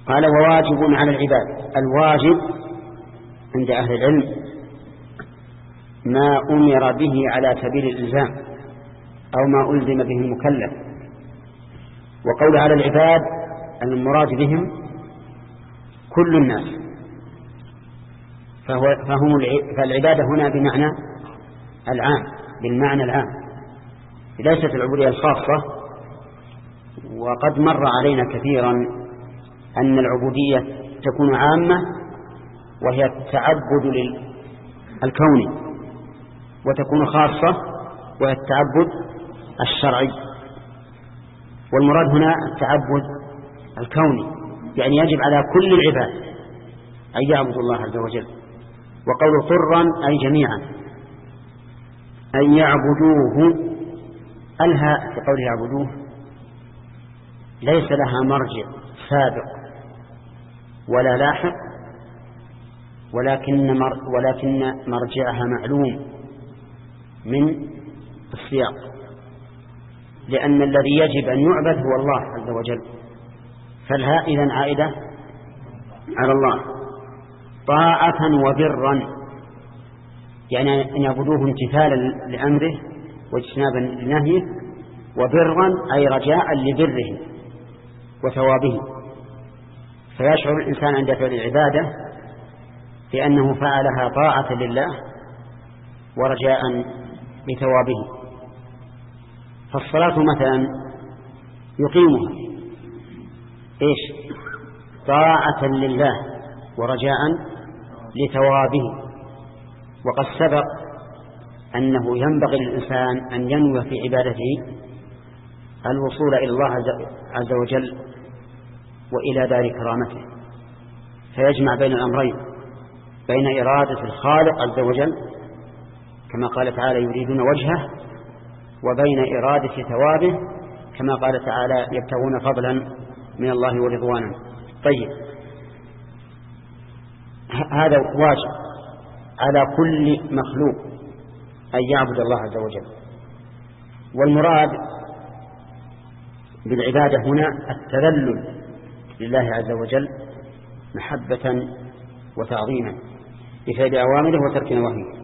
قال وواجب على العباد. الواجب عند أهل العلم ما أمر به على سبيل الإلزام أو ما ألزم به المكلف. وقول على العباد المراد بهم كل الناس، فالعبادة هنا بمعنى العام، بالمعنى العام، ليست العبودية الخاصة. وقد مر علينا كثيرا أن العبودية تكون عامة وهي التعبد للكوني، وتكون خاصة وهي التعبد الشرعي. والمراد هنا التعبد الكوني، يعني يجب على كل العباد أن يعبدوا الله عز وجل. وقول طرا أي جميعا أن يعبدوه. الها في قوله يعبدوه ليس لها مرجع سابق ولا لاحق، ولكن مرجعها معلوم من السياق، لأن الذي يجب أن يعبد هو الله عز وجل، فالها إذن عائدة على الله. طاعة وبرا، يعني أن يعبدوه امتثالا لأمره واجتنابا لنهيه، وبرا أي رجاء لبره وثوابه. فيشعر الإنسان عند فعل العبادة بأنه فعلها طاعة لله ورجاء لثوابه. فالصلاة مثلا يقيمها طاعة لله ورجاء لثوابه. وقد سبق أنه ينبغي للإنسان أن ينوي في عبادته الوصول إلى الله عز وجل وإلى دار كرامته، فيجمع بين الأمرين، بين إرادة الخالق عز وجل كما قال تعالى يريدون وجهه، وبين إرادة ثوابه كما قال تعالى يبتغون فضلا من الله ورضوانا. طيب، هذا واجب على كل مخلوق أن يعبد الله عز وجل. والمراد بالعبادة هنا التذلل لله عز وجل محبة وتعظيما بفعل أوامره وترك نواهيه.